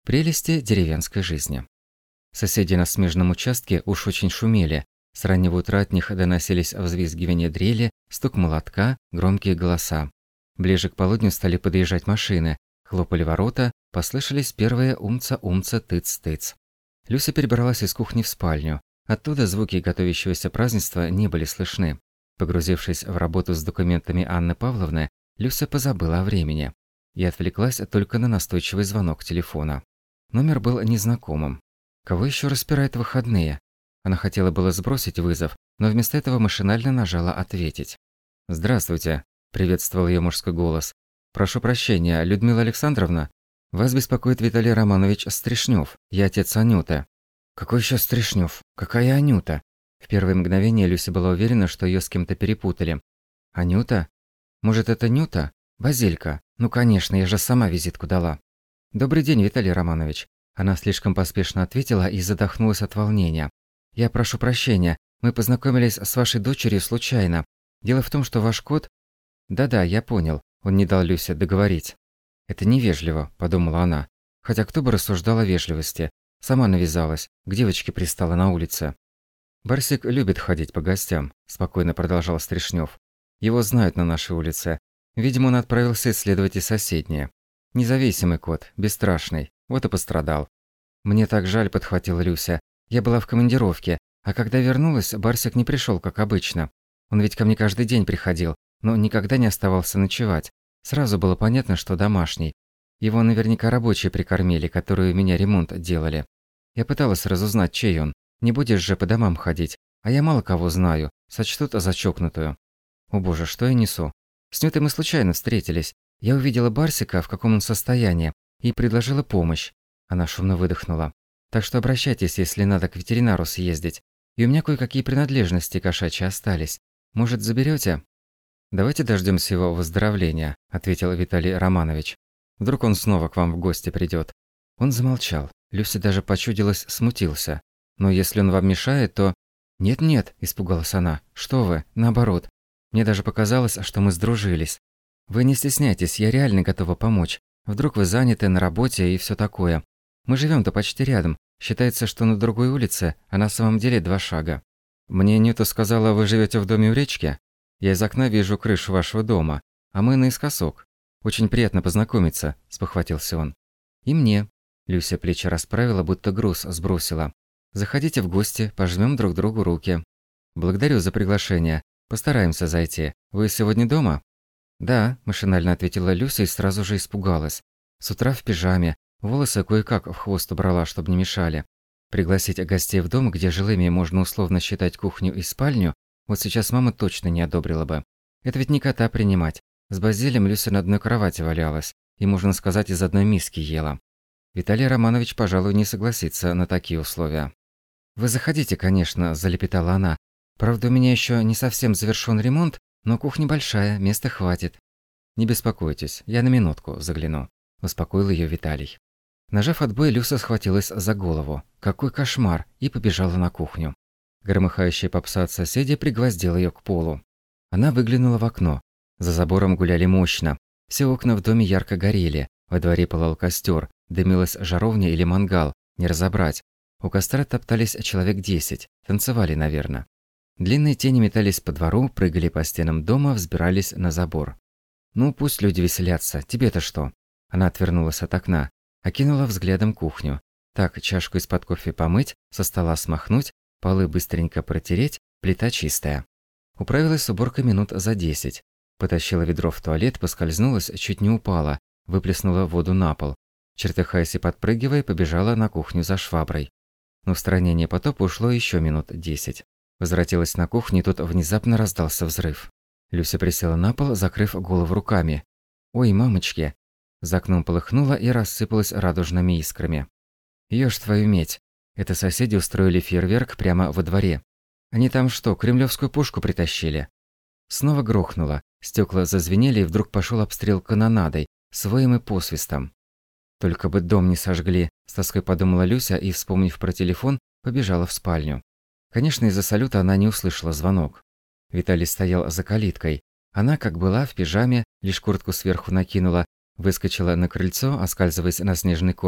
Прелести деревенской жизни. Соседи на смежном участке уж очень шумели. С раннего утра от них доносились взвизгивание дрели, стук молотка, громкие голоса. Ближе к полудню стали подъезжать машины, хлопали ворота, послышались первые умца-умца, тыц-тыц. Люся перебралась из кухни в спальню. Оттуда звуки готовящегося празднества не были слышны. Погрузившись в работу с документами Анны Павловны, Люся позабыла о времени и отвлеклась только на настойчивый звонок телефона. Номер был незнакомым. Кого еще распирает выходные? Она хотела было сбросить вызов, но вместо этого машинально нажала «Ответить». «Здравствуйте», – приветствовал ее мужской голос. «Прошу прощения, Людмила Александровна? Вас беспокоит Виталий Романович Стришнев. Я отец Анюты». «Какой еще Стришнев? Какая Анюта?» В первое мгновение Люся была уверена, что ее с кем-то перепутали. «Анюта? Может, это Нюта? Базилька? Ну, конечно, я же сама визитку дала». «Добрый день, Виталий Романович». Она слишком поспешно ответила и задохнулась от волнения. «Я прошу прощения, мы познакомились с вашей дочерью случайно. Дело в том, что ваш кот...» «Да-да, я понял», он не дал Люсе договорить. «Это невежливо», – подумала она. Хотя кто бы рассуждал о вежливости. Сама навязалась, к девочке пристала на улице. «Барсик любит ходить по гостям», – спокойно продолжал Стришнев. «Его знают на нашей улице. Видимо, он отправился исследовать и соседние. Независимый кот, бесстрашный. Вот и пострадал». «Мне так жаль», – подхватила Люся. «Я была в командировке, а когда вернулась, Барсик не пришел, как обычно. Он ведь ко мне каждый день приходил, но никогда не оставался ночевать. Сразу было понятно, что домашний. Его наверняка рабочие прикормили, которые у меня ремонт делали. Я пыталась разузнать, чей он. Не будешь же по домам ходить, а я мало кого знаю, сочтут за чокнутую. О боже, что я несу? С Нютой мы случайно встретились. Я увидела Барсика, в каком он состоянии, и предложила помощь. Она шумно выдохнула. Так что обращайтесь, если надо к ветеринару съездить. И у меня кое-какие принадлежности кошачьи остались. Может, заберете? «Давайте дождемся его выздоровления», – ответил Виталий Романович. «Вдруг он снова к вам в гости придет». Он замолчал. Люся даже почудилась, смутился. «Но если он вам мешает, то...» «Нет-нет», – испугалась она. «Что вы? Наоборот. Мне даже показалось, что мы сдружились. Вы не стесняйтесь, я реально готова помочь. Вдруг вы заняты на работе и все такое. Мы живем-то почти рядом. Считается, что на другой улице, а на самом деле 2 шага. Мне Нюта сказала, вы живете в доме у речки? Я из окна вижу крышу вашего дома, а мы наискосок. Очень приятно познакомиться», – спохватился он. «И мне». Люся плечи расправила, будто груз сбросила. «Заходите в гости, пожмем друг другу руки». «Благодарю за приглашение. Постараемся зайти. Вы сегодня дома?» «Да», – машинально ответила Люся и сразу же испугалась. С утра в пижаме, волосы кое-как в хвост убрала, чтобы не мешали. Пригласить гостей в дом, где жилыми можно условно считать кухню и спальню, вот сейчас мама точно не одобрила бы. Это ведь не кота принимать. С Базилием Люся на одной кровати валялась, и, можно сказать, из одной миски ела. Виталий Романович, пожалуй, не согласится на такие условия. «Вы заходите, конечно», – залепетала она. «Правда, у меня еще не совсем завершен ремонт, но кухня большая, места хватит». «Не беспокойтесь, я на минутку загляну», – успокоил ее Виталий. Нажав отбой, Люся схватилась за голову. Какой кошмар! И побежала на кухню. Громыхающая попса от соседей пригвоздила ее к полу. Она выглянула в окно. За забором гуляли мощно. Все окна в доме ярко горели. Во дворе пылал костер, дымилась жаровня или мангал, не разобрать. У костра топтались человек 10, танцевали, наверное. Длинные тени метались по двору, прыгали по стенам дома, взбирались на забор. «Ну, пусть люди веселятся, тебе-то что?» Она отвернулась от окна, окинула взглядом кухню. Так, чашку из-под кофе помыть, со стола смахнуть, полы быстренько протереть, плита чистая. Управилась с уборкой минут за 10. Потащила ведро в туалет, поскользнулась, чуть не упала, выплеснула воду на пол. Чертыхаясь и подпрыгивая, побежала на кухню за шваброй. На устранение потопа ушло еще минут 10. Возвратилась на кухню, и тут внезапно раздался взрыв. Люся присела на пол, закрыв голову руками. «Ой, мамочки!» За окном полыхнуло и рассыпалось радужными искрами. «Ешь твою медь!» Это соседи устроили фейерверк прямо во дворе. Они там что, кремлевскую пушку притащили? Снова грохнуло, стекла зазвенели, и вдруг пошел обстрел канонадой, с воем и посвистом. «Только бы дом не сожгли», – с тоской подумала Люся и, вспомнив про телефон, побежала в спальню. Конечно, из-за салюта она не услышала звонок. Виталий стоял за калиткой. Она, как была, в пижаме, лишь куртку сверху накинула, выскочила на крыльцо, оскальзываясь на снежной корке,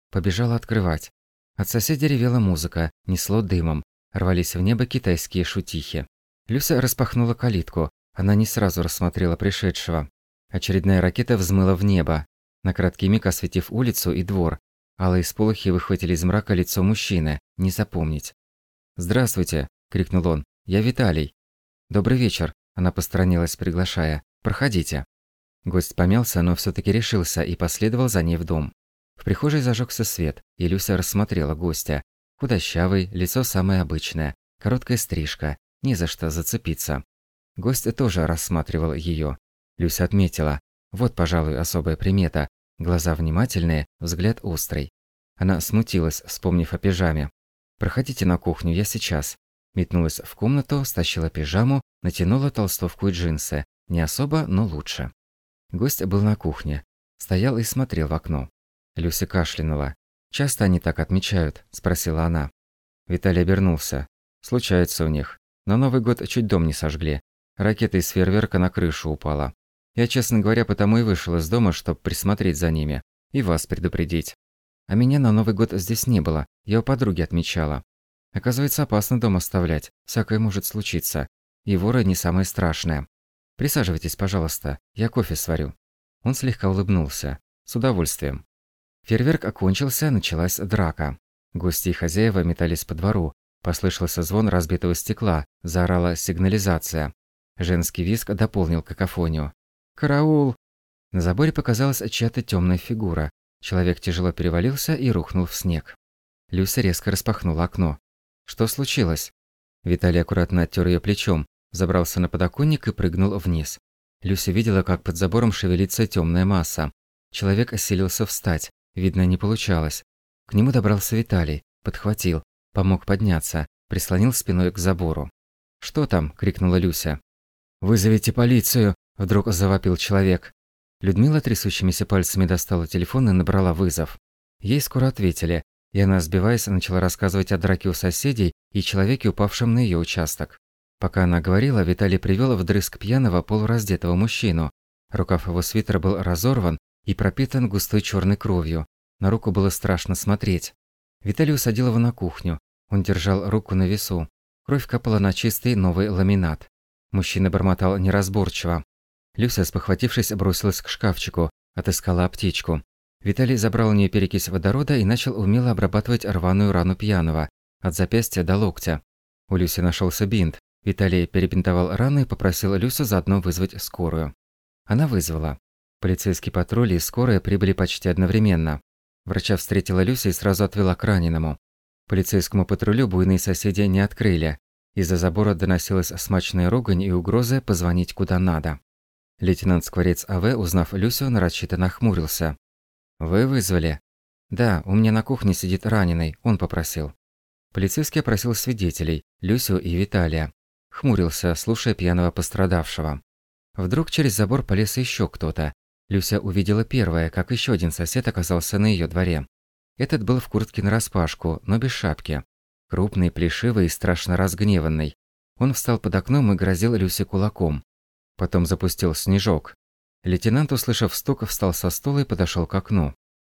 Побежала открывать. От соседей ревела музыка, несло дымом, рвались в небо китайские шутихи. Люся распахнула калитку, она не сразу рассмотрела пришедшего. Очередная ракета взмыла в небо, на краткий миг осветив улицу и двор. Алые сполохи выхватили из мрака лицо мужчины, не запомнить. «Здравствуйте!» – крикнул он. «Я Виталий». «Добрый вечер!» – она посторонилась, приглашая. «Проходите». Гость помялся, но всё-таки решился и последовал за ней в дом. В прихожей зажёгся свет, и Люся рассмотрела гостя. Худощавый, лицо самое обычное, короткая стрижка, не за что зацепиться. Гость тоже рассматривал её. Люся отметила. Вот, пожалуй, особая примета. Глаза внимательные, взгляд острый. Она смутилась, вспомнив о пижаме. «Проходите на кухню, я сейчас». Метнулась в комнату, стащила пижаму, натянула толстовку и джинсы. Не особо, но лучше. Гость был на кухне. Стоял и смотрел в окно. Люся кашлянула. «Часто они так отмечают?» – спросила она. Виталий обернулся. «Случается у них. На Новый год чуть дом не сожгли. Ракета из фейерверка на крышу упала. Я, честно говоря, потому и вышел из дома, чтобы присмотреть за ними. И вас предупредить. А меня на Новый год здесь не было. Я у подруги отмечала. Оказывается, опасно дом оставлять. Всякое может случиться. И воры не самое страшное. Присаживайтесь, пожалуйста. Я кофе сварю». Он слегка улыбнулся. «С удовольствием». Фейерверк окончился, началась драка. Гости и хозяева метались по двору. Послышался звон разбитого стекла, заорала сигнализация. Женский визг дополнил какофонию. «Караул!» На заборе показалась чья-то темная фигура. Человек тяжело перевалился и рухнул в снег. Люся резко распахнула окно. «Что случилось?» Виталий аккуратно оттер ее плечом, забрался на подоконник и прыгнул вниз. Люся видела, как под забором шевелится темная масса. Человек осилился встать, видно, не получалось. К нему добрался Виталий, подхватил, помог подняться, прислонил спиной к забору. «Что там?» – крикнула Люся. «Вызовите полицию!» – вдруг завопил человек. Людмила трясущимися пальцами достала телефон и набрала вызов. Ей скоро ответили, и она, сбиваясь, начала рассказывать о драке у соседей и человеке, упавшем на ее участок. Пока она говорила, Виталий привел вдрызг пьяного полураздетого мужчину. Рукав его свитера был разорван и пропитан густой черной кровью. На руку было страшно смотреть. Виталий усадил его на кухню. Он держал руку на весу. Кровь капала на чистый новый ламинат. Мужчина бормотал неразборчиво. Люся, спохватившись, бросилась к шкафчику, отыскала аптечку. Виталий забрал у нее перекись водорода и начал умело обрабатывать рваную рану пьяного, от запястья до локтя. У Люси нашелся бинт. Виталий перебинтовал рану и попросил Люсю заодно вызвать скорую. Она вызвала. Полицейский патруль и скорая прибыли почти одновременно. Врача встретила Люся и сразу отвела к раненому. Полицейскому патрулю буйные соседи не открыли. Из-за забора доносилась смачная ругань и угрозы позвонить куда надо. Лейтенант Скворец А.В., узнав Люсю, нарочито нахмурился. «Вы вызвали?» «Да, у меня на кухне сидит раненый, он попросил». Полицейский опросил свидетелей, Люсю и Виталия. Хмурился, слушая пьяного пострадавшего. Вдруг через забор полез еще кто-то. Люся увидела первое, как еще один сосед оказался на ее дворе. Этот был в куртке нараспашку, но без шапки. Крупный, плешивый и страшно разгневанный. Он встал под окном и грозил Люсе кулаком. Потом запустил снежок. Лейтенант, услышав стук, встал со стула и подошел к окну.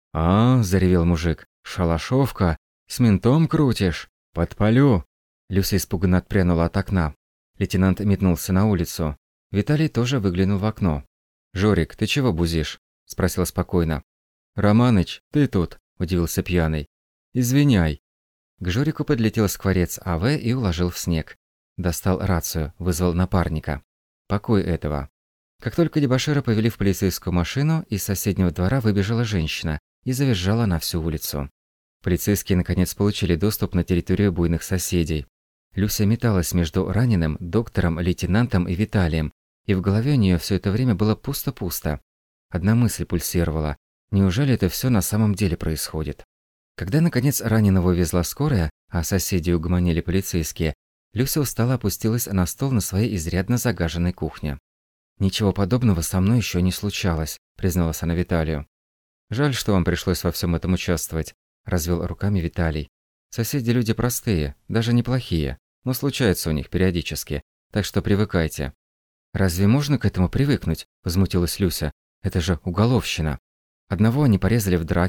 Заревел мужик. «Шалашовка! С ментом крутишь? Подпалю!» Люся испуганно отпрянула от окна. Лейтенант метнулся на улицу. Виталий тоже выглянул в окно. «Жорик, ты чего бузишь?» – спросил спокойно. «Романыч, ты тут?» – удивился пьяный. «Извиняй». К Жорику подлетел Скворец А.В. и уложил в снег. Достал рацию, вызвал напарника. Покой этого. Как только дебошира повели в полицейскую машину, из соседнего двора выбежала женщина и завизжала на всю улицу. Полицейские наконец получили доступ на территорию буйных соседей. Люся металась между раненым, доктором, лейтенантом и Виталием, и в голове у нее все это время было пусто-пусто. Одна мысль пульсировала. Неужели это все на самом деле происходит? Когда, наконец, раненого увезла скорая, а соседи угомонили полицейские, Люся устало опустилась на стол на своей изрядно загаженной кухне. «Ничего подобного со мной еще не случалось», – призналась она Виталию. «Жаль, что вам пришлось во всем этом участвовать», – развел руками Виталий. «Соседи люди простые, даже неплохие, но случается у них периодически, так что привыкайте». «Разве можно к этому привыкнуть?» – возмутилась Люся. «Это же уголовщина. Одного они порезали в драке,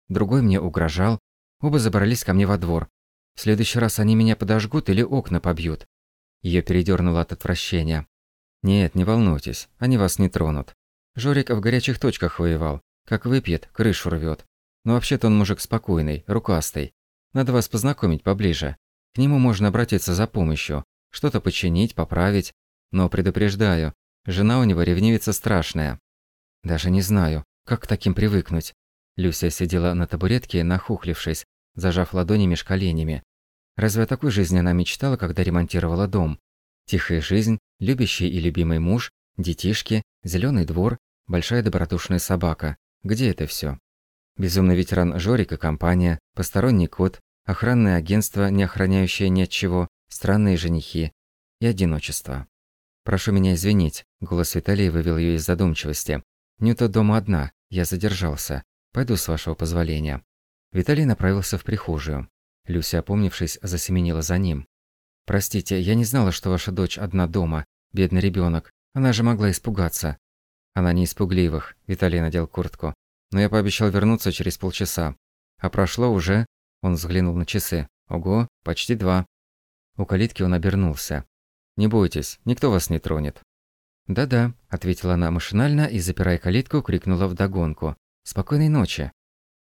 другой мне угрожал. Оба забрались ко мне во двор. В следующий раз они меня подожгут или окна побьют. Ее передёрнуло от отвращения. Нет, не волнуйтесь, они вас не тронут. Жорик в горячих точках воевал. Как выпьет, крышу рвет. Но вообще-то он мужик спокойный, рукастый. Надо вас познакомить поближе. К нему можно обратиться за помощью. Что-то починить, поправить. Но предупреждаю, жена у него ревнивица страшная. Даже не знаю, как к таким привыкнуть. Люся сидела на табуретке, нахухлившись, зажав ладони меж коленями. Разве о такой жизни она мечтала, когда ремонтировала дом? Тихая жизнь, любящий и любимый муж, детишки, зеленый двор, большая добродушная собака. Где это все? Безумный ветеран Жорик и компания, посторонний кот, охранное агентство, не охраняющее ни от чего, странные женихи и одиночество. «Прошу меня извинить», – голос Виталия вывел ее из задумчивости. «Нюта дома одна, я задержался. Пойду с вашего позволения». Виталий направился в прихожую. Люся, опомнившись, засеменила за ним. «Простите, я не знала, что ваша дочь одна дома. Бедный ребенок. Она же могла испугаться». «Она не испугливых», – Виталий надел куртку. «Но я пообещал вернуться через полчаса. А прошло уже...» Он взглянул на часы. «Ого, почти 2». У калитки он обернулся. «Не бойтесь, никто вас не тронет». «Да-да», – ответила она машинально и, запирая калитку, крикнула вдогонку. «Спокойной ночи».